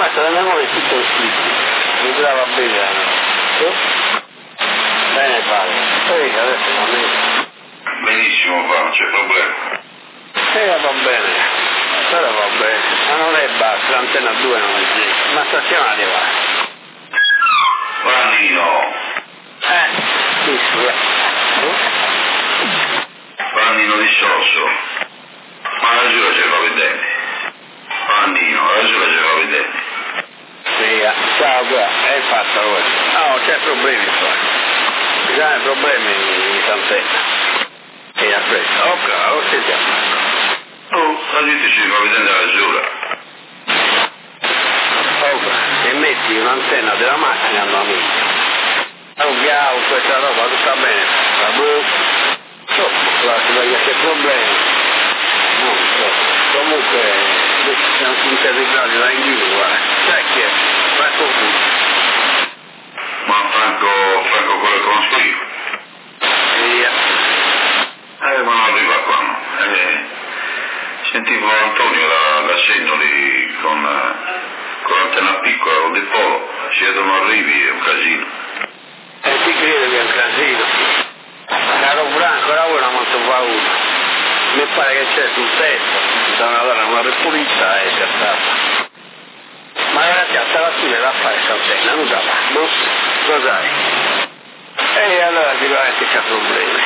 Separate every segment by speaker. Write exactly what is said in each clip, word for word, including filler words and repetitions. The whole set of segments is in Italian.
Speaker 1: Basta, andiamo è tutto scritto. Mi trova bene. Eh? Bene padre. Poi adesso non è.
Speaker 2: Benissimo qua, non c'è problema.
Speaker 1: Eh va bene. Però va bene. Ma non è basta, l'antenna due non esiste. Ma stasera arriva.
Speaker 2: Vannino.
Speaker 1: Eh, sì, sì.
Speaker 2: Vannino di Sosso. Ma la giura ce fa vedere. Vannino, la giura ce fa vedere.
Speaker 1: Sì, ciao, è fatta questo. No, c'è problemi qua. Ci sono problemi in Sant'Enna. E aspetta, ok, lo sentiamo.
Speaker 2: Oh, la gente ci fa vedere la giura.
Speaker 1: Ok, e metti un'antenna della macchina a amico. Ok, questa roba tutta bene. La blu. So, guarda, perché c'è problemi. Non so. Comunque, siamo tutti territori là in giro, guarda. Sai chi è? Franco Fucci.
Speaker 2: Ma Franco, Franco quello che conosco io.
Speaker 1: Via.
Speaker 2: Eh, ma non arriva qua, no. Eh, sentivo Antonio da, da Sennoli con, con l'antenna piccola, con del polo. Se non arrivi è un casino.
Speaker 1: E ti credo che è un casino. Caro Franco, lavora molto paura. Mi pare che c'è sul tetto, da una donna una repulita e c'è stata. Ma ragazzi, stamattina la fare Sant'Enna, non da là, no? Lo sai? E allora sicuramente c'è problemi.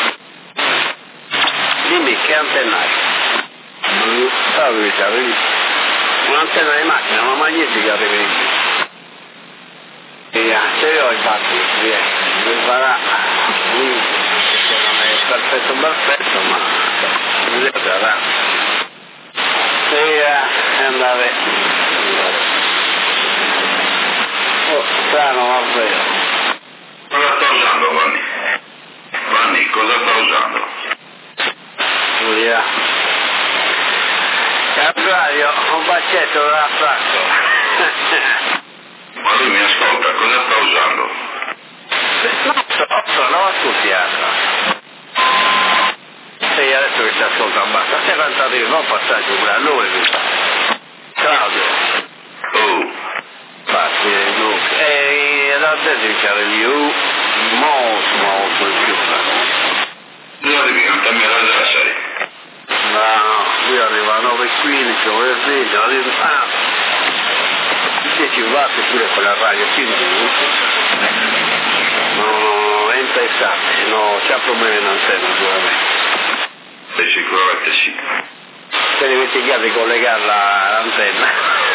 Speaker 1: Dimmi che antenna hai? Sapevi, sapevi? Un'antenna di macchina, una magnetica avevi. E se io ho infatti, vieni, mi farà lì, che non è perfetto perfetto, ma mi sarà. E andare. Oh, strano, ma vero.
Speaker 2: Cosa sta usando, Vanni? Vanni, cosa sta usando?
Speaker 1: Via. Capraio, un bacetto da Franco.
Speaker 2: Ma lui mi ascolta, cosa sta usando?
Speaker 1: Non so, non ascoltiamo. E adesso che ci ascolta basta. Sei fantastico, non passaggio pure a noi. Claudio.
Speaker 2: Oh.
Speaker 1: Infatti, Luca. E adesso c'è io molto, molto di più.
Speaker 2: Io arrivi a me la Sassari.
Speaker 1: No, no, io arrivo a nove e quindici, nove e venti, alla ah, dieci watt pure con la radio, quindi no, no, è interessante, no, c'è problemi in antenna sicuramente.
Speaker 2: Beh, sicuramente sì.
Speaker 1: Se devi dimenticato di collegarla all'antenna.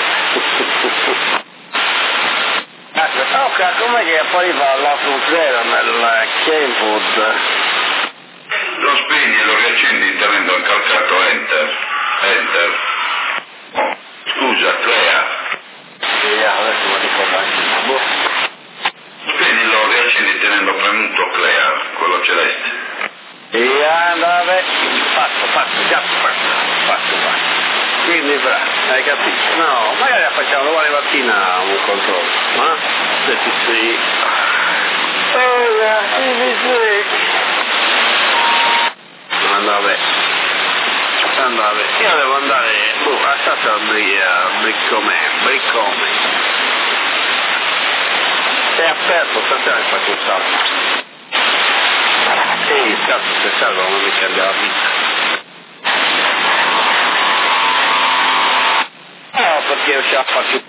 Speaker 1: Aspetta, ok, com'è che poi fa la zero nel keyboard?
Speaker 2: Lo spegni e lo riaccendi tenendo incalcato Enter. Enter. Oh, scusa, Clea.
Speaker 1: Sì, adesso mi ricordo anche. Boh.
Speaker 2: Spegni e lo riaccendi tenendo premuto Clea, quello celeste.
Speaker 1: E andare, fatto, fatto, già fatto, fatto, fatto. Quindi fra, hai capito? No, magari la facciamo domani mattina un controllo, eh? Se ti sei. Oh, sì, sì, sì. Andare, andare. Io devo andare, boh, a Sassa Briccome, Briccome. È aperto, stasera mi faccio un salto. Sì, il cazzo se salva non mi cambia la vita. No, perché io ce la faccio.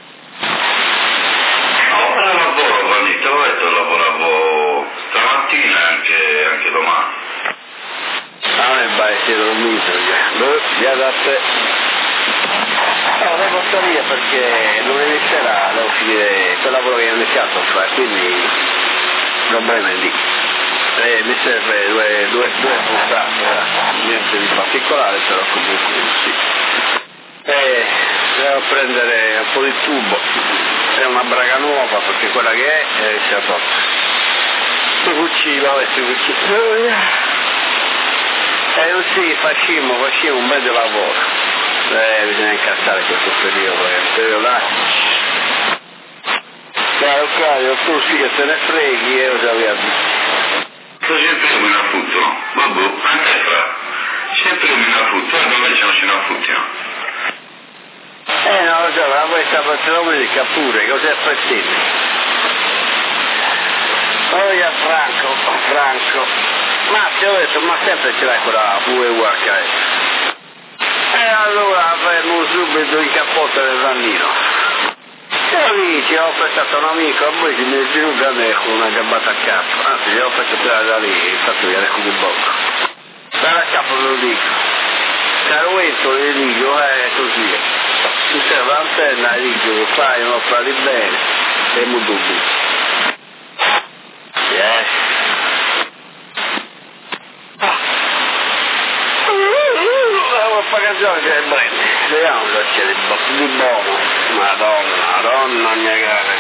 Speaker 2: No, ma lavoro, Vanni, te l'ho detto, lavoravo stamattina e anche, anche domani.
Speaker 1: Ah, non è vai, si è dormito, boh, via da te. No, devo salire perché lunedì sera devo finire quel lavoro che ho iniziato a fare, quindi problema è lì. Eh, mi serve due, due, due puntate, niente di particolare, però comunque sì. Eh, devo prendere un po' di tubo, è una braga nuova perché quella che è è si è rotta. Si cuciva, vabbè, si cuciva. Eh sì, facciamo, facciamo un bel lavoro. Eh, bisogna incassare questo periodo, è un periodo là. Caro Claudio, tu sì che te ne freghi e io già vi avviso.
Speaker 2: Sempre come in affutto, vabbè, anche fra, sempre come in affutto, e dove ce non ce ne affuttiamo?
Speaker 1: Eh no, lo so, ma questa capo te lo dica pure, così aspettini. Oh, Franco, Franco. Ma ti ho detto, ma sempre ce l'hai quella pure uguale. E allora avremo subito il cappotto del Rannino. E lì ci ho prestato un amico, a voi si mi è venuto a me con una gabbata a capo. Anzi, gli ho fatto tirare da lì, infatti gli ho detto di bocco. Dalla capo ve lo dico. Caruetto le dico, è così. Tu sei l'antenna e dico, fai un'opera di bene, e mu dubbi. Yes. La pagazione che è breve. Vediamo se c'è di, bo- di buono. Madonna, madonna mia cara.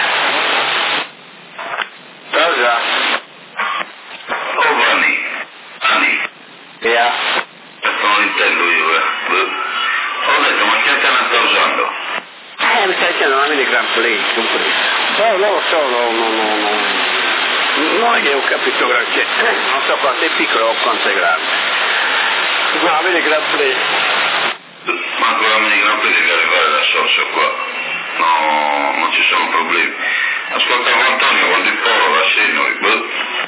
Speaker 1: Cosa?
Speaker 2: Oh, Vanni. Vanni.
Speaker 1: Yeah.
Speaker 2: Non intendo io, eh. Ho detto, ma che antena sta usando?
Speaker 1: Eh, mi stai dicendo una Milligram Play, compreso. No, non lo so, no, no, no, no. Non è che ho capito granché, non so quanto è piccolo o quanto è grande. Una Milligram Play.
Speaker 2: Manco la Milligram Play deve arrivare da socio qua. No, non ci sono problemi. Ascoltavo Antonio quando il polo la segno, boh.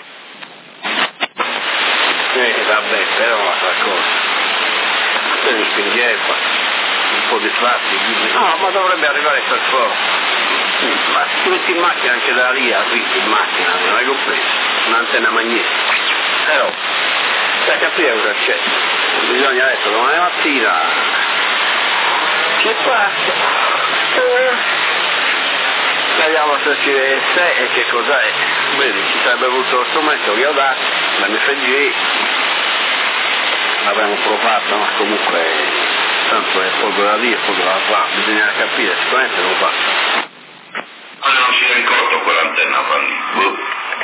Speaker 1: Eh, vabbè, però la cosa. Se mi spingeva, un po' di fatti, no, ma dovrebbe arrivare per forza. Ma ti metti in macchina anche da lì, arrivi in macchina, non hai compreso? Un'antenna magnetica. Però, per capire cosa c'è, bisogna adesso domani mattina. Che passa? Eh, vediamo se ci se e che cos'è. Vedi, ci sarebbe avuto lo strumento che ho dato, l'M F G. L'avremmo provato, ma comunque tanto è poco da dire, poco da fare, bisogna capire, sicuramente lo fa.
Speaker 2: Ma non si è ricordo quell'antenna, Fanny. Boh.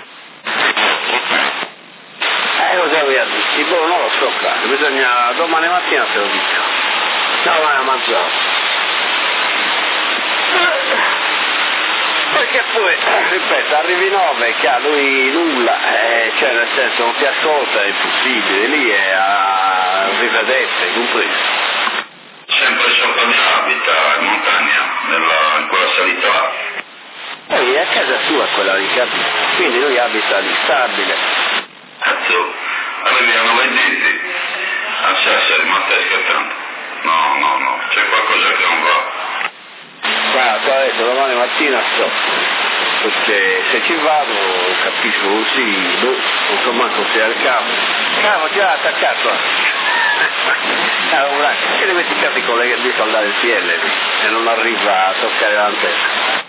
Speaker 1: Eh, cosa vi ha detto? Boh, non lo so, cazzo, bisogna, domani mattina te lo dico. Domani a mangiare. Perché poi, ripeto, arrivi nove che a lui nulla, eh, cioè nel senso non ti ascolta, è impossibile, lì è a rivedesse, compreso.
Speaker 2: Sempre sopra di abita in montagna, nella, in quella salita là.
Speaker 1: Poi è a casa sua quella lì, capito? Quindi lui abita lì, stabile.
Speaker 2: Cazzo, arrivi a nove denti. Ah, Sassari, ma stai scherzando? No, no, no, c'è qualcosa che non va.
Speaker 1: Guarda, adesso domani mattina sto, perché se ci vado capisco così, boh, non so manco se è al capo. Cavo, ti ha attaccato. Allora, che le metti cazzo con le di soldare il P L e non arriva a toccare l'antenna.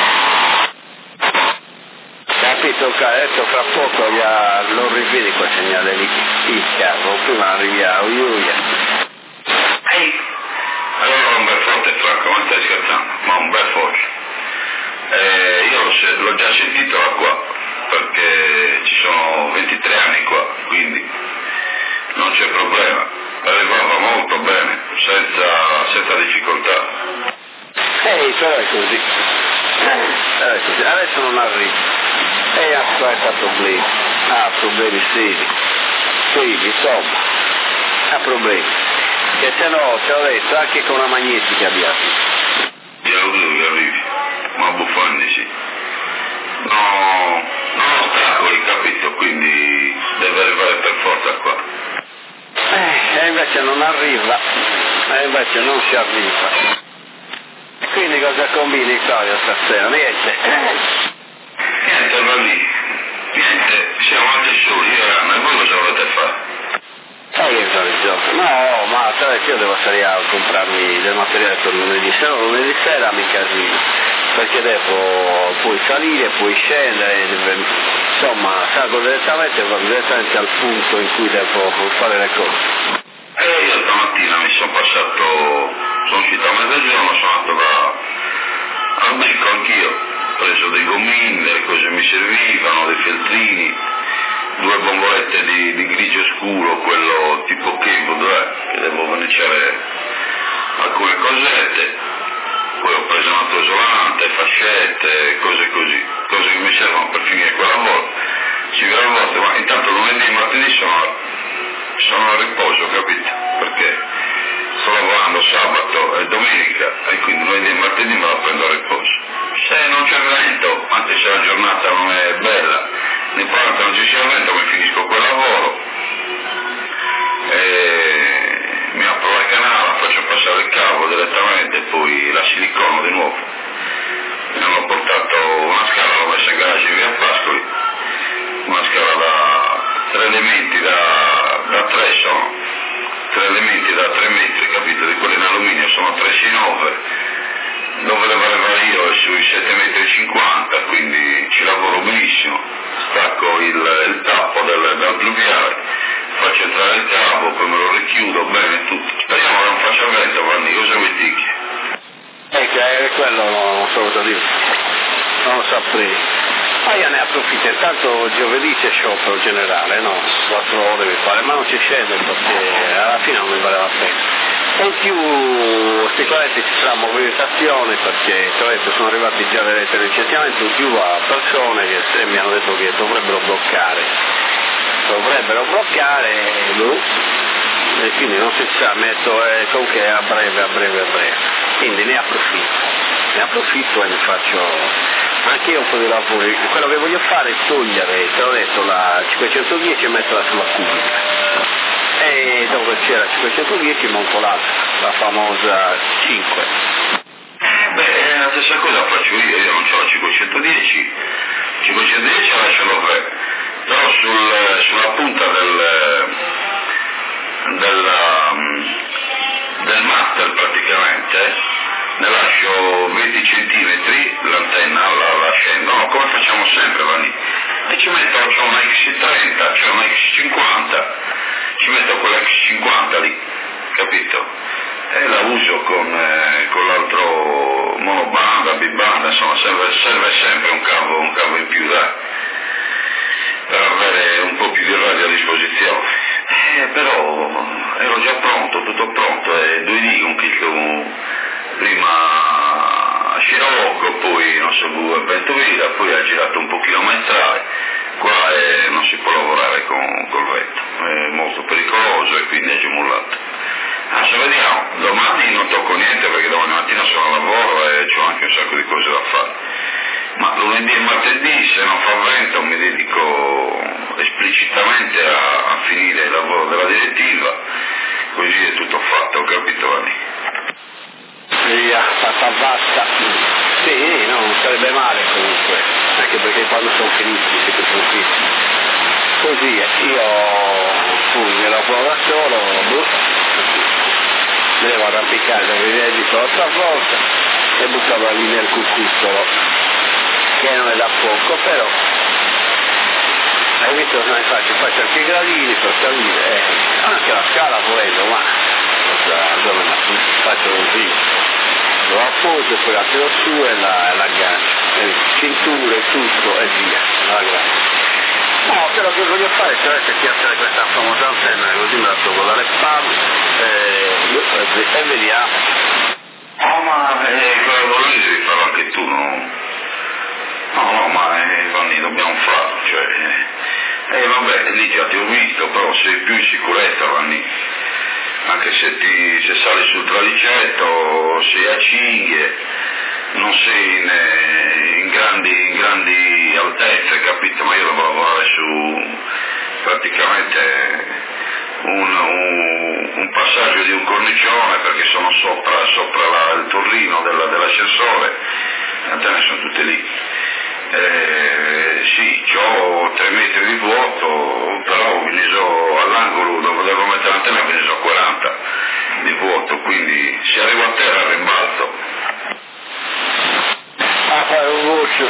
Speaker 1: Capito, adesso fra poco ya lo rivedi quel segnale lì, il cavo, prima arrivi a Uiuia.
Speaker 2: Ehi, allora un bel forte Franco, ma stai scherzando? Ma un bel forte. Eh, io l'ho, l'ho già sentito da qua, perché ci sono ventitré anni qua, quindi non c'è problema. Arrivava molto bene, senza, senza difficoltà.
Speaker 1: Ehi, però è così. Però è così. Adesso non arriva. E aspetta problemi. Ha problemi seri. Sì, insomma. Ha problemi. Che se no, te l'ho detto, anche con una magnetica abbiamo.
Speaker 2: Io lo vedo che arrivi, ma buffanni sì. No, non ostacoli, capito? Quindi deve arrivare per forza qua.
Speaker 1: Eh, e invece non arriva. E invece non si arriva. Quindi cosa combini, Claudio, stasera? Niente.
Speaker 2: Niente, va lì. Niente, siamo anche soli, io e Anna, e voi cosa volete fare?
Speaker 1: Sai che sono il gioco? No, ma sai che io devo stare a comprarmi del materiale per lunedì, se no lunedì sera mi casino, perché devo puoi salire, puoi scendere, insomma salgo direttamente, vado direttamente al punto in cui devo fare le cose.
Speaker 2: E io stamattina mi sono passato, sono uscito a mezzogiorno, sono andato da, al becco anch'io, ho preso dei gommini, delle cose che mi servivano, dei feltrini, due bombolette di, di grigio scuro, quello tipo Kenwood, eh, che devo verniciare alcune cosette, poi ho preso un altro isolante, fascette, cose così, cose che mi servono per finire quella volta, ci verrà a volte, ma intanto lunedì e martedì sono, sono a riposo, capito? Perché sto lavorando sabato è domenica e quindi lunedì e martedì me la prendo a riposo. Se non c'è vento, anche se la giornata non è bella, l'importante non ci sia vento, mi finisco quel lavoro, e mi apro la canala, faccio passare il cavo direttamente e poi la silicono di nuovo. Mi hanno portato una scala, l'ho messa in garage in via Pascoli, una scala da tre elementi da, da tre sono, tre elementi da tre metri, capito? Di quelli in alluminio sono tre sei nove, dove le valeva io è sui sette metri e cinquanta, quindi ci lavoro benissimo. Stacco il, il tappo del, del pluviale, faccio entrare il cavo, poi me lo richiudo bene tutto. Speriamo che non faccia vento, Vanni, cosa mi dici?
Speaker 1: Ecco, è quello non so cosa dire, non lo saprei. Ma io ne approfitto, intanto giovedì c'è sciopero generale, no? quattro ore mi pare, ma non ci scende perché alla fine non mi vale la pena. E in più sicuramente ci sarà movimentazione perché detto, sono arrivati già le lettere di licenziamento, in più a persone che mi hanno detto che dovrebbero bloccare, dovrebbero bloccare e quindi non si sa, metto eh, comunque a breve, a breve, a breve, quindi ne approfitto, ne approfitto e ne faccio anche io un po' di lavoro. Quello che voglio fare è togliere, te l'ho detto, la cinquecentodieci e metterla sulla cubica. E dove c'era cinquecentodieci monto l'altra, la famosa cinque.
Speaker 2: Beh, la stessa cosa faccio io, io non ho la cinquecentodieci, cinquecentodieci la lascio l'Ovre, però sul, sulla punta del, del, del master praticamente ne lascio venti centimetri, l'antenna la, la scendo, no, come facciamo sempre, Vanni, e ci metto, c'ho una X trenta, c'ho una X cinquanta, ci metto quella X cinquanta lì, capito? E la uso con, eh, con l'altro monobanda, bibanda, insomma serve, serve sempre un cavo, un cavo in più, dai, per avere un po' più di radio a disposizione. Eh, però ero già pronto, tutto pronto, e due dì un chicco, prima a Scirocco, poi non so, a Ventovilla, poi ha girato un po' chilometrare, qua eh, non si può lavorare con col vento, è molto pericoloso e quindi è gemullato. Adesso vediamo, domani non tocco niente perché domani mattina sono al lavoro e ho anche un sacco di cose da fare, ma lunedì e martedì se non fa vento mi dedico esplicitamente a, a finire il lavoro della direttiva, così è tutto fatto, capito Vanni?
Speaker 1: Via, fatta basta. Sì, no, non sarebbe male comunque, anche perché quando sono finiti siete tranquilli. Così io poi mi lavoro da solo, boh, mi devo arrampicare dove vi ho detto l'altra volta e buttavo la linea al cucuzzolo, che non è da poco, però hai visto come faccio? Faccio anche i gradini per salire, eh, anche la scala volendo, ma dove la faccio così, lo appoggio, poi la tiro su e la, la aggancio, cinture, tutto e via, alla grande. No, quello che voglio fare è piazzare questa famosa antenna, così me la trovo dalle spalle e, e vediamo.
Speaker 2: Oh, ma eh, quello lì devi farlo anche tu, no? No, no, ma eh, Vanni, dobbiamo farlo, cioè, eh, vabbè, lì già ti ho visto, però sei più in sicurezza, Vanni, anche se, ti, se sali sul tralicetto, sei a cinghie, non sei in, in, grandi, in grandi altezze, capito? Ma io devo lavorare su praticamente un, un, un passaggio di un cornicione perché sono sopra, sopra la, il torrino della, dell'ascensore, le antenne sono tutte lì. Eh, sì, ho tre metri di vuoto, però ho all'angolo dove devo mettere l'antenna ho quaranta di vuoto, quindi se arrivo a terra rimbalzo.
Speaker 1: A fare un voce.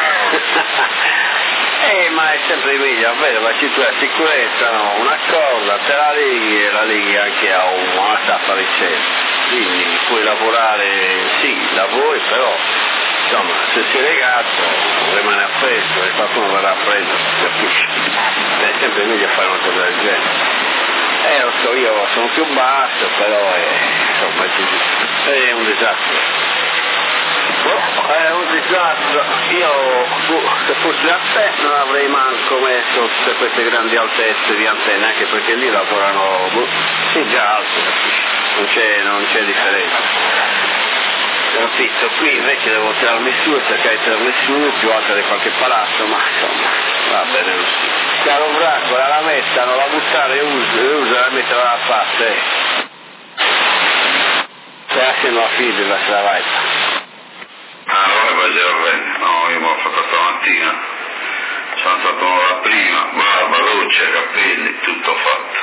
Speaker 1: eh, ma è sempre meglio, vabbè, ma ci la sicurezza, no? Una corda, te la leghi e la leghi anche a una staffa di cielo. Quindi puoi lavorare, sì, lavori, però insomma, se sei legato rimane appresso e qualcuno verrà appreso, capisci? È sempre meglio fare una cosa del genere. Eh, lo so, io sono più basso, però è, insomma, è un disastro. Oh, è un disastro. Io, se fossi a te, non avrei manco messo tutte queste grandi altezze di antenne, anche perché lì lavorano, boh, sì, già alto, capisci? Non c'è, non c'è differenza. capito? Qui invece devo tirarmi su e cercare di tirarmi su più alta di qualche palazzo, ma insomma, va bene così. Caro Branco, la lametta non la buttare, uso, uso la mettere da parte. Se anche non la figlia la se la vai.
Speaker 2: Ah, allora faceva bene, no, io mi ho fatto stamattina, sono stato un'ora prima, barba, doccia, capelli, tutto fatto.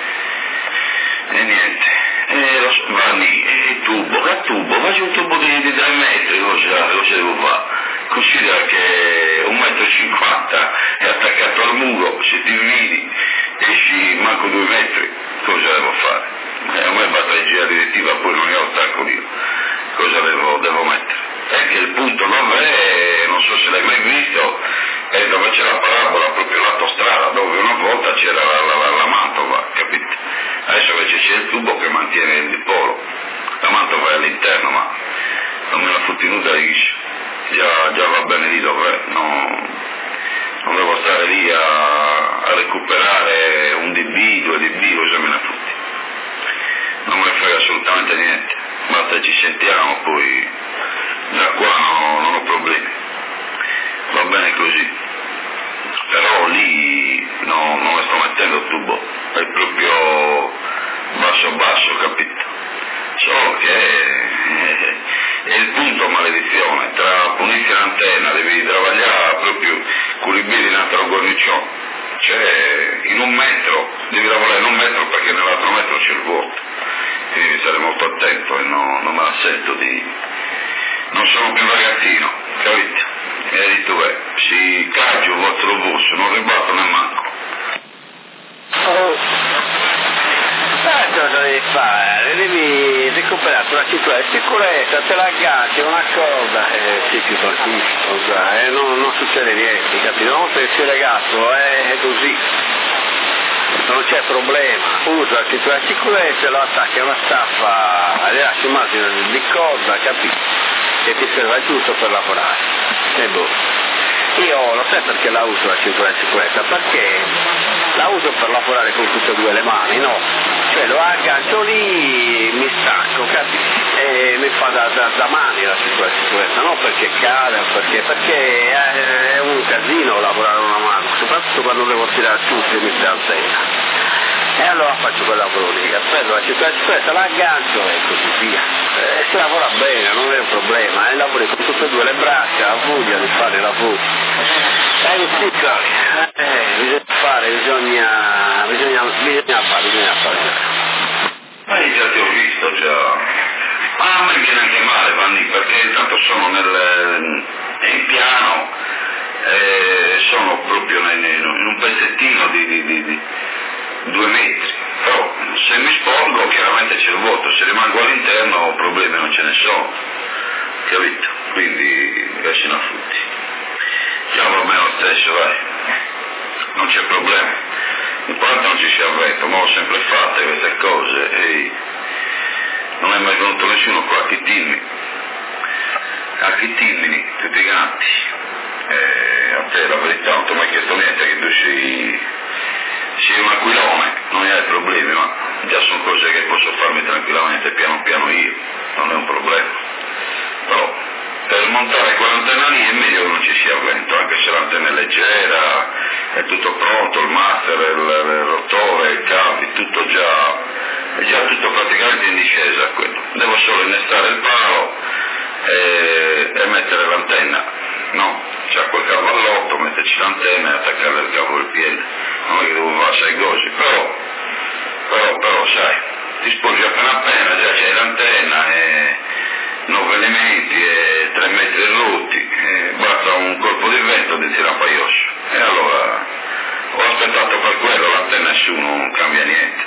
Speaker 2: E niente, e lo so, va lì, e tubo, che tubo, faccio un tubo di, di tre metri, cosa, cosa devo fare? Considera che un metro e cinquanta è attaccato al muro, se ti vedi, esci manco due metri, cosa devo fare? E a me basta la direttiva, poi non ne ho ostacoli io, cosa devo, devo mettere? Perché il punto dove, non so se l'hai mai visto, è dove c'è la parabola, proprio l'autostrada, dove una volta c'era la, la, la, la Mantova, capite? Adesso invece c'è il tubo che mantiene il dipolo, la Mantova è all'interno, ma non me la fu tenuta liscia, già, già va bene lì dov'è, no, non devo stare lì a, a recuperare un dB, due dB, cosa me ne fotti. Non me ne frega assolutamente niente, basta ci sentiamo, poi da qua non, non ho problemi, va bene così, però lì no, non le sto mettendo il tubo, è proprio basso basso, capito? Solo che è, è il punto maledizione, tra punirsi l'antenna devi travagliare proprio con i piedi in altro cornicione, cioè in un metro, devi lavorare in un metro perché nell'altro metro c'è il vuoto, quindi devi stare molto attento e no, non me la sento di... non sono più un ragazzino, capite? E hai detto beh, si caggio il vostro bus, non ribatto nemmanco.
Speaker 1: Oh. Eh, cosa devi fare? Devi recuperare una situazione di sicurezza, te la agganci, una cosa, eh, sì, più tranquillo, eh, non, non succede niente, capito? Non se sei legato, eh, è così. Non c'è problema, usa la cintura di sicurezza, lo attacchi a una staffa, le lasci immagino di corda, capito? Che ti serve giusto per lavorare. E boh. Io lo sai perché la uso la cintura di sicurezza? Perché la uso per lavorare con tutte e due le mani, no? Cioè lo aggancio lì, mi stacco, capisci? E mi fa da, da, da mani la cintura di sicurezza, non perché cade, perché, perché è un casino lavorare una mano, soprattutto quando devo tirare su se mi si alza. E allora faccio quel lavoro lì, prendo la cintura di sicurezza, la aggancio e così via. E si lavora bene, non è un problema, e lavori con tutte e due le braccia, ha voglia di fare il lavoro. E così, eh, bisogna fare, bisogna, bisogna, bisogna fare, bisogna fare.
Speaker 2: Ma io già ti ho visto, già. Ma a me viene anche male, Vanni, perché intanto sono nel, in piano, eh, sono proprio nel, in un pezzettino di, di, di, di due metri, però se mi sporgo chiaramente c'è il vuoto, se rimango all'interno problemi non ce ne sono, capito? Quindi versi una frutti. Già va bene lo stesso, vai, non c'è problema, l'importante non ci si avventa, ma ho sempre fatte queste cose e non è mai venuto nessuno qua a chittirmi, a chittirmi tutti i gatti, e a te la verità non ti ho mai chiesto niente che tu sei... Sì, un aquilone, non hai problemi, ma già sono cose che posso farmi tranquillamente piano piano io, non è un problema. Però per montare quell'antenna lì è meglio che non ci sia vento, anche se l'antenna è leggera, è tutto pronto, il master, il, il rotore, i cavi, tutto già, è già tutto praticamente in discesa quello. Devo solo innestare il palo e, e mettere l'antenna, no? C'ha quel cavallotto, metterci l'antenna e attaccare il cavo del piede. Non è che devo fare sei cose, però, però, però, sai, ti sposi appena appena, già c'è l'antenna e nove elementi e tre metri rotti, e basta un colpo di vento di tirare paiosso. E allora ho aspettato per quello, l'antenna è su, non cambia niente.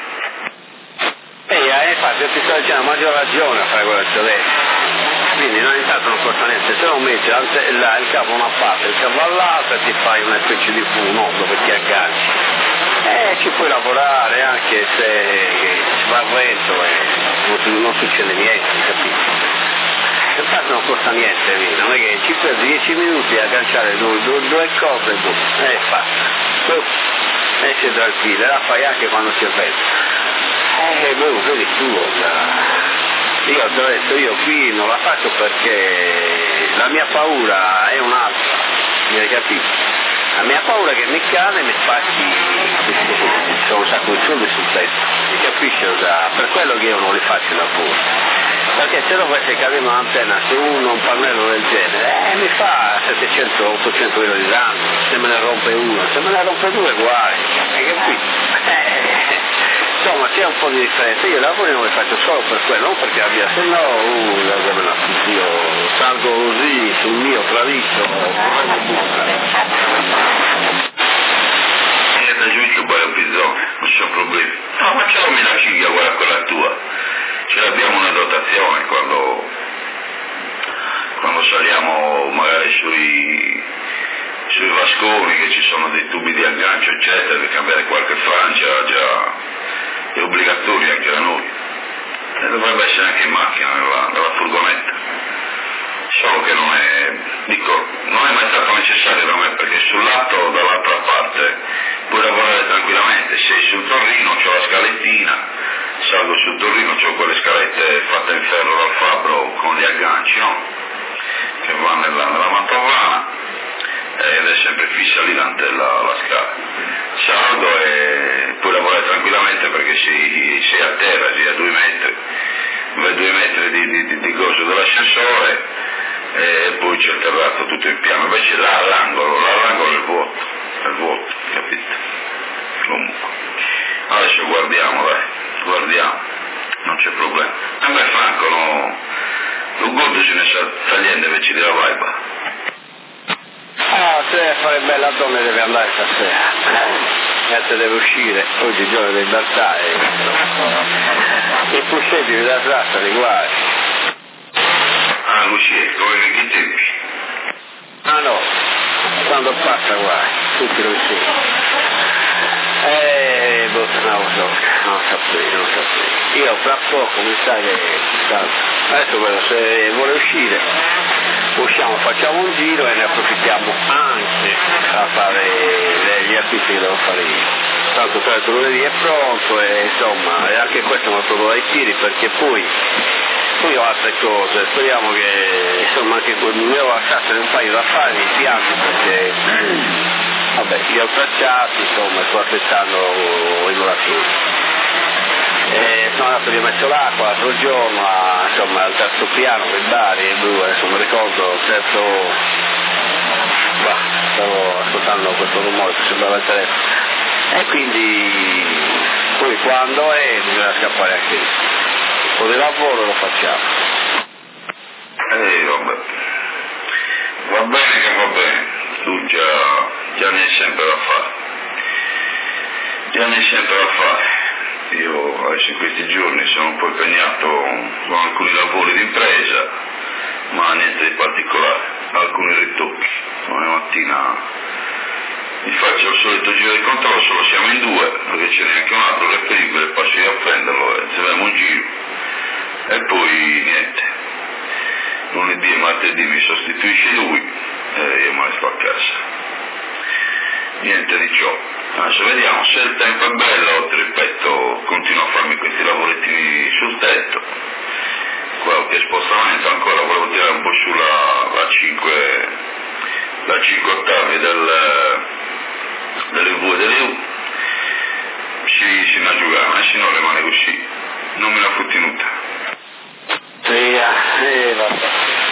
Speaker 1: E eh, infatti ti sto dicendo, maggior ragione a fare quello che ti ho detto. Quindi no, intanto non costa niente, se non metti la, il capo una parte, il capo all'altra e ti fai una specie di fumo dove ti agganci. E ci puoi lavorare anche se ci va il vento e non, non succede niente, capito? Infatti non costa niente, non è che ci perdi dieci minuti a agganciare due, due, due cose e due, e fatta. E sei tranquillo, la fai anche quando c'è vento. E boh, vedi tu, Io ti ho detto, io qui non la faccio perché la mia paura è un'altra, mi hai capito? La mia paura è che mi cade e mi spacchi, ci sono un sacco di soldi sul tetto, mi capisci? Per quello che io non li faccio i lavori, perché se no queste cadere un'antenna su uno, un pannello del genere, eh, mi fa settecento ottocento euro di danno, se me ne rompe uno, se me ne rompe due guai, hai capito? Eh, insomma c'è un po' di differenza, io i lavori non li faccio solo per quello, non perché abbia, se no, uh, io salgo così sul mio traliccio, vorrei buttare.
Speaker 2: E da giù poi ho bisogno, non c'è problema. No, facciamo la ciglia, guarda quella tua. Ce l'abbiamo una dotazione quando, quando saliamo magari sui, sui vasconi, che ci sono dei tubi di aggancio, eccetera, per cambiare qualche francia, già è obbligatorio anche da noi. E dovrebbe essere anche in macchina, nella, nella furgonetta. Solo che non è, dico, non è mai stato necessario da me, perché sul lato, dall'altra parte, puoi lavorare tranquillamente. Sei sul Torrino, c'ho la scalettina, salgo sul Torrino, c'ho quelle scalette fatte in ferro dal fabbro con gli agganci, no? Che va nella, nella mantovana, ed è sempre fissa lì davanti la, la scala. Salgo e puoi lavorare tranquillamente perché sei, sei a terra, sei a due metri, due metri di, di, di, di coso dell'ascensore, e poi c'è il terrazzo tutto in piano, invece là all'angolo, là all'angolo è il vuoto, è il vuoto, capito? Comunque, adesso guardiamo, dai, guardiamo, non c'è problema. A me Franco, no, lo gordo ce ne sta tagliando invece della vaiba.
Speaker 1: Ah, se deve fare bella donna deve andare stasera, e se deve uscire, oggi è il giorno del balzare, i puscetti della traccia li guardi.
Speaker 2: Ah, Lucia, come che tempi?
Speaker 1: Ah no, quando passa guai, tutti lo insieme. Eh, boh, non lo so, non sapevo, non sapevo. Io fra poco mi sa che adesso quello, se vuole uscire, usciamo, facciamo un giro e ne approfittiamo anche a fare gli acquisti che devo fare io. Tanto certo lunedì è pronto e insomma, e anche questo mi ha proprio dai tiri perché poi poi ho altre cose, speriamo che insomma anche mi devo lasciare un paio d'affari in piano perché vabbè, li ho tracciati, insomma, sto aspettando i lavoratori. E sono andato e ho messo l'acqua l'altro giorno, a, insomma, al terzo piano per Bari, e due, insomma, ricordo il terzo, bah, stavo ascoltando questo rumore che sembrava il telefono. E quindi poi quando è bisogna scappare anche lì. O di lavoro lo facciamo.
Speaker 2: Eh, vabbè. Va bene che va bene, tu già, già ne hai sempre da fare. Già ne hai sempre da fare. Io adesso in questi giorni sono un po' impegnato con alcuni lavori di impresa, ma niente di particolare, alcuni ritocchi. Domani mattina mi faccio il solito giro di controllo, solo siamo in due, perché ce n'è anche un altro che è peribile, passo io a prenderlo e facciamo un giro. E poi niente, lunedì e martedì mi sostituisce lui e io me ne sto a casa. Niente di ciò. Adesso vediamo, se il tempo è bello, ti ripeto, continuo a farmi questi lavorettini sul tetto, qualche spostamento ancora, volevo tirare un po' sulla la cinque, la cinque ottavi del, delle V e delle U, si, si ne giocava, se no rimane così, non me la fu tenuta.
Speaker 1: Sì, eh, vabbè.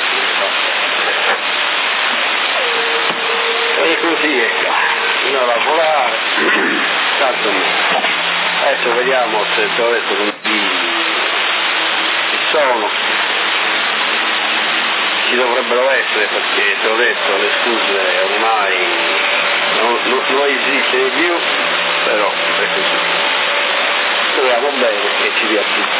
Speaker 1: E così ecco. Da lavorare, tanto adesso vediamo se ti ho detto lunedì ci sono, ci dovrebbero essere perché ti ho detto le scuse ormai non, non, non esiste più, però è così, speriamo bene che ci dia più.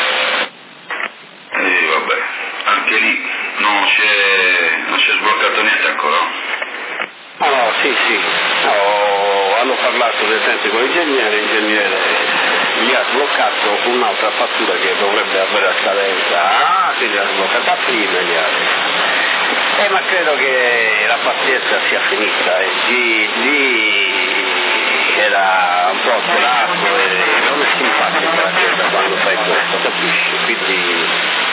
Speaker 2: E vabbè, anche lì non si è, non si è sbloccato niente ancora?
Speaker 1: Ah no, sì, sì, no, hanno parlato ad esempio con l'ingegnere, l'ingegnere gli ha sbloccato un'altra fattura che dovrebbe avere a scadenza, ah, quindi l'ha sbloccata prima gli altri. Eh, ma credo che la pazienza sia finita, il G, G era un po' alterato e non è simpatica la cosa quando fai questo, capisci? Quindi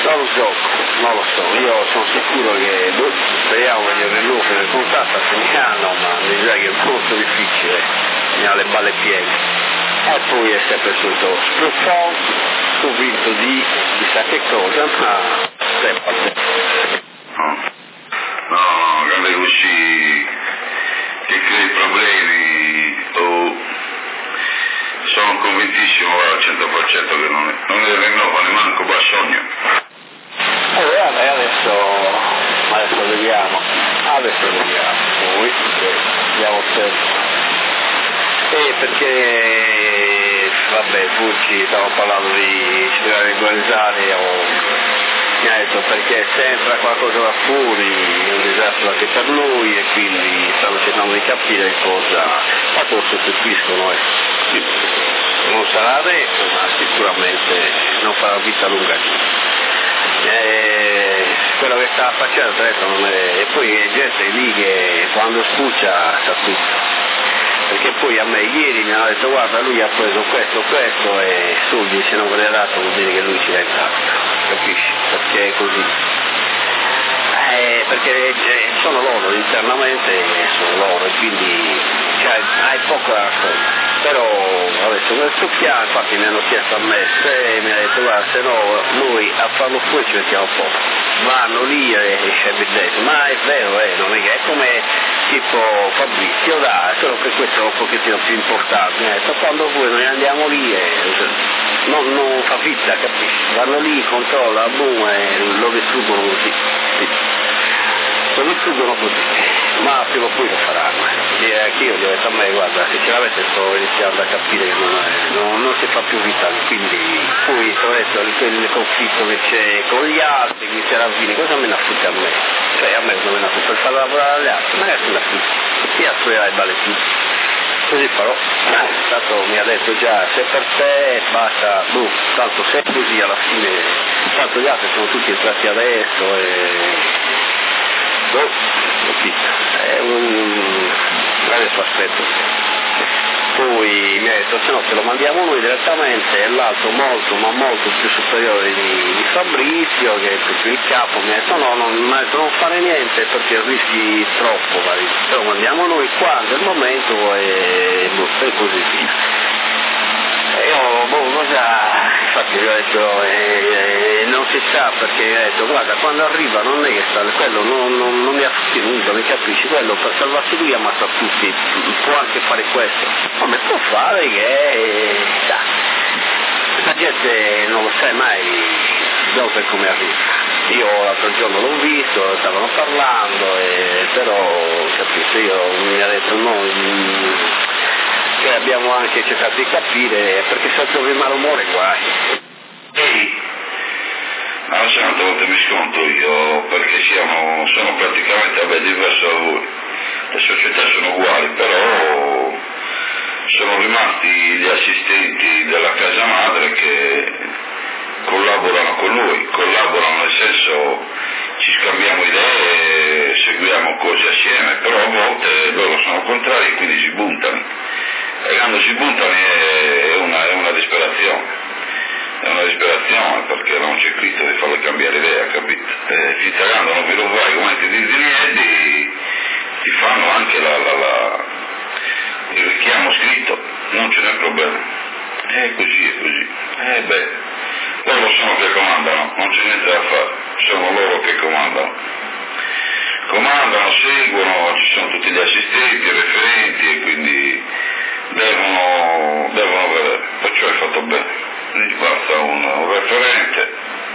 Speaker 1: Non lo so, non lo so, io sono sicuro che, boh, speriamo che gli rinnovi nel contratto a fine anno, ma mi sa che è molto difficile, mi ha le balle piene. E poi è sempre il solito sprofondo, convinto di chissà che cosa, ma sempre a te.
Speaker 2: No, no, grande Luci che crea i problemi, oh, sono convintissimo al cento per cento che non, non ne rinnovo neanche un sogno.
Speaker 1: Eh, vabbè, adesso, adesso vediamo, adesso vediamo, poi vediamo sempre. Eh, perché, vabbè, Fucci, stavo parlando di Cittadini Guarisani, o mi ha detto perché se entra qualcosa da fuori è un disastro anche per noi e quindi stanno cercando di capire cosa, ma lo sostituiscono, eh. Non sarà adesso, ma sicuramente non farà vita lunga. Eh, quello che sta facendo adesso non è, e poi è gente lì che quando spuccia sa tutto. Perché poi a me ieri mi hanno detto guarda lui ha preso questo, questo e soldi se non ve l'ha dato vuol dire che lui ci l'ha dato, capisci? Perché è così. Eh, perché sono loro internamente, sono loro e quindi cioè, hai poco da raccontare. Però adesso questo piano, infatti mi hanno chiesto a me se mi ha detto guarda se no noi a farlo fuori ci mettiamo poco. Vanno lì e c'è detto, ma è vero, eh, non è che è come tipo Fabrizio, dai, solo che questo è un pochettino più importante, mi ha detto quando voi noi andiamo lì e non, non fa fitta, capisci? Vanno lì, controlla, boom, e lo distruggono così, sì. Lo distruggono così, ma prima o poi lo faranno. E anche io gli ho detto a me, guarda, sinceramente sto iniziando a capire che non, è, non, non si fa più vita, quindi poi ho detto il conflitto che c'è con gli altri, chi si ravvini, cosa me ne affitta a me? Cioè a me cosa me ne affitta per far lavorare agli altri, magari se ne affitta, io assumerà i balletti. Così farò, tanto mi ha detto già se per te basta, boh, tanto se così alla fine, tanto gli altri sono tutti entrati adesso e boh, capito, è un adesso aspetto. Poi mi ha detto se no te lo mandiamo noi direttamente e l'altro molto ma molto più superiore di, di Fabrizio che è proprio il capo mi ha detto no, non, mi ha detto, non fare niente perché rischi troppo, te lo mandiamo noi quando è il momento e, boh, e così via. E io boh, cosa infatti gli ho detto eh, eh, non si sa perché gli ho detto guarda quando arriva non è che sta quello non, non, non mi ha tutti nulla, mi capisci, quello per salvarsi lui ammazza tutti, può anche fare questo, come può fare che eh, sa, la gente non lo sa mai dopo e come arriva. Io l'altro giorno l'ho visto, stavano parlando e però capisci, io mi ha detto no che abbiamo anche cercato di capire perché se trovi malumore guai.
Speaker 2: Ehi, ma tante volte mi scontro io perché siamo, sono praticamente vabbè, diverso da voi, le società sono uguali, però sono rimasti gli assistenti della casa madre che collaborano con noi, collaborano nel senso ci scambiamo idee, seguiamo cose assieme, però a volte loro sono contrari e quindi si buttano. E quando si buttano è una, è una disperazione, è una disperazione perché non c'è Cristo di farle cambiare idea, capito? E finché quando non vi lo vai come ti dici niente, ti fanno anche la, la, la, il richiamo scritto, non ce n'è problema. È così, è così. Eh beh, loro sono che comandano, non c'è niente da fare, sono loro che comandano. Comandano, seguono, ci sono tutti gli assistenti, i referenti e quindi devono, devono vedere, perciò hai fatto bene. Quindi basta un, un referente,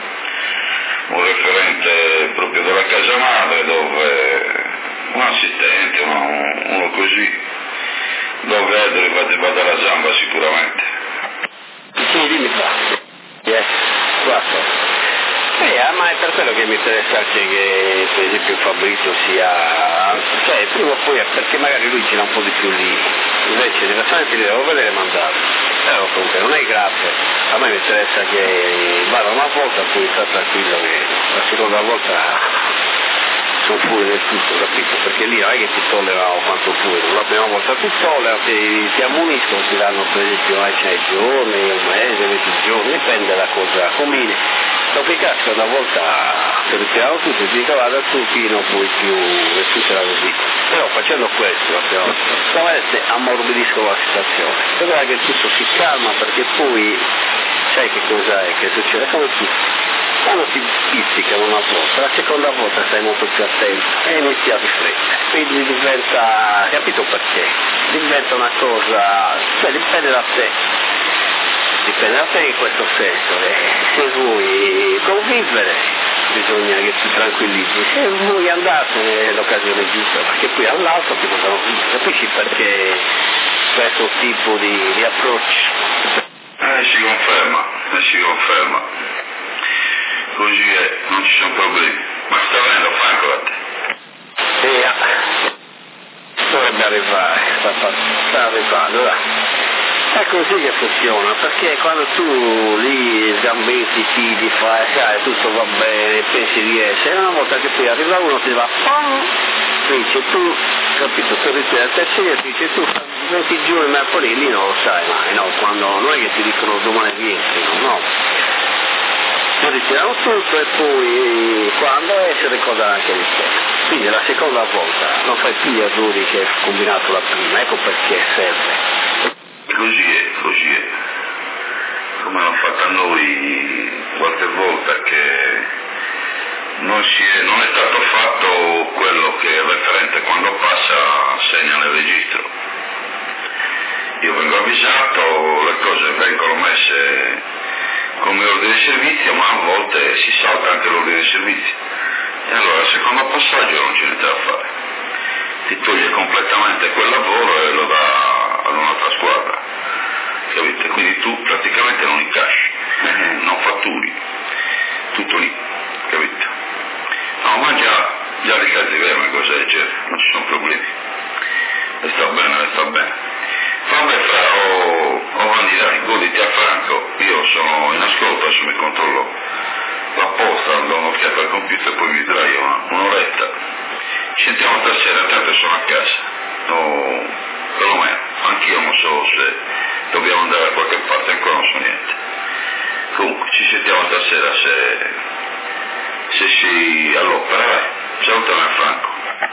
Speaker 2: un referente proprio della casa madre dove un assistente, uno, uno così, dove Edri va dalla gamba sicuramente.
Speaker 1: Sì, dimmi qua. Yes, guarda. Eh, ma è per quello che mi interessa anche che per esempio Fabrizio sia, cioè prima o poi è perché magari lui gira un po' di più lì, invece diversamente li devo vedere mandare, però comunque non è grave, a me mi interessa che vada una volta poi sta tranquillo che la seconda volta sono fuori del tutto, capito? Perché lì non è che ti tollerano quanto puoi, la prima volta ti tollerano, ti, ti ammoniscono, ti danno per esempio ai sei giorni, un mese, venti giorni, dipende da cosa combini. dopo la seconda volta se ritirano tutti, ti dico vada tu chi non puoi più e tu sarà così. Però facendo questo, veramente ammorbidisco la situazione. Vedrà che tutto si calma perché poi sai che cosa è che succede? Come tu. Quando ti pizzicano una volta, la seconda volta stai molto più attento e inizia di fretta. Quindi diventa, capito perché? Diventa una cosa, cioè dipende da te. Dipende da te in questo senso. Eh. Se vuoi convivere bisogna che ti tranquillizzi, se vuoi andarsene l'occasione giusta, perché poi all'altro ti mandano via. Capisci perché questo tipo di, di approccio?
Speaker 2: Eh, si conferma, eh, si conferma. Così è, non ci sono problemi. Ma sta venendo Franco da te?
Speaker 1: Sì, dovrebbe arrivare, sta, sta arrivando, dai. È così che funziona, perché quando tu lì sgambetti, tiri, fai, sai, tutto va bene, pensi di essere, una volta che poi arriva uno ti va, pam, dice tu, capito, tu ritorni al terzo dice tu, venti giorni ma poi lì non lo sai mai, no, quando non è che ti dicono domani vieni, no. Lo ritirano tutto e poi quando è si ricorda anche di te. Quindi la seconda volta non fai più gli errori che hai combinato la prima, ecco perché serve.
Speaker 2: Così è, così è. Come hanno fatto a noi qualche volta che non, si è, non è stato fatto quello che il referente quando passa segna nel registro. Io vengo avvisato, le cose vengono messe come ordine di servizio, ma a volte si salta anche l'ordine di servizio. E allora il secondo passaggio non c'è niente da fare. Ti toglie completamente quel lavoro e lo dà ad un'altra squadra. Capite? Quindi tu praticamente non incasci, non fatturi. Tutto lì, capito? No, ma già, già di cazzi vero, cose del genere, non ci sono problemi. E sta bene, e sta bene. Vabbè, fra, oh, oh Vanni, dai, goditi a Franco, io sono in ascolto, adesso mi controllo la posta, do un'occhiata al computer e poi mi distraio una, un'oretta. Ci sentiamo stasera, tanto sono a casa, no, perlomeno, anch'io non so se dobbiamo andare da qualche parte, ancora non so niente. Comunque, ci sentiamo stasera se, se si all'opera, vai, salutami a Franco.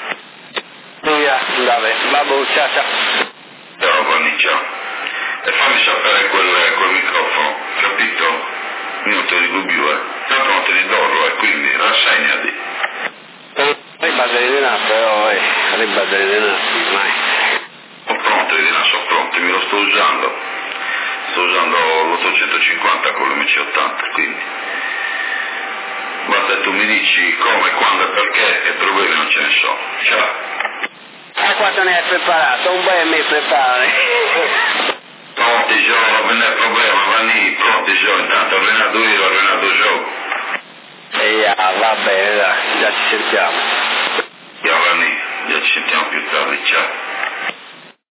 Speaker 1: Via, dai, babbo, ciao ciao.
Speaker 2: Ciao Vanni, ciao. E fammi sapere quel, quel microfono, capito? Io non te li do più, eh. Tanto non te li do, eh, quindi rassegnati.
Speaker 1: Ribattere di naso, però, eh. Ribattere di naso, mai.
Speaker 2: Ho pronto, di naso, ho pronto, mi lo sto usando. Sto usando l'ottocentocinquanta con l'M C ottanta, quindi. Basta tu mi dici come, quando e perché, e problemi non ce ne sono. Ciao.
Speaker 1: E quanto ne hai preparato? Un bel me prepari.
Speaker 2: Pronti Gio, non è problema, Vanni, pronti Gio, intanto ho allenato io, ho allenato il gioco.
Speaker 1: E ah, va bene, dai, già ci sentiamo.
Speaker 2: Ciao Vanni, già ci sentiamo più tardi, ciao.